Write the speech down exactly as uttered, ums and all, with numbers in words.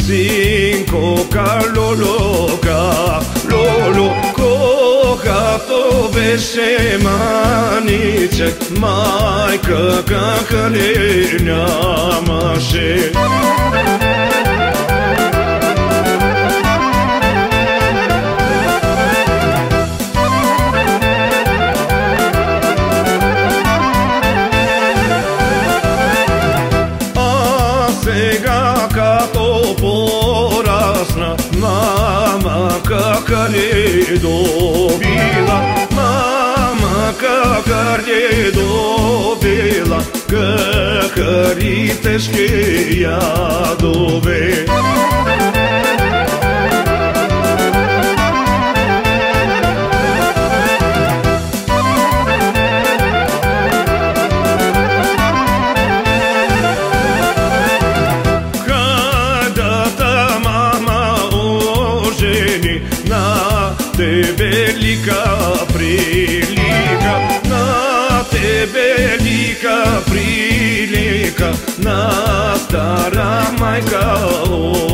cinco caloloca, lolo coca to besemanice, mai că căcălinea mașe. Mama cacare dobila, mama cacare dobila, cacărite șcheia dobe. Na te belica prilica, na te belica prilica, na stara mai ca o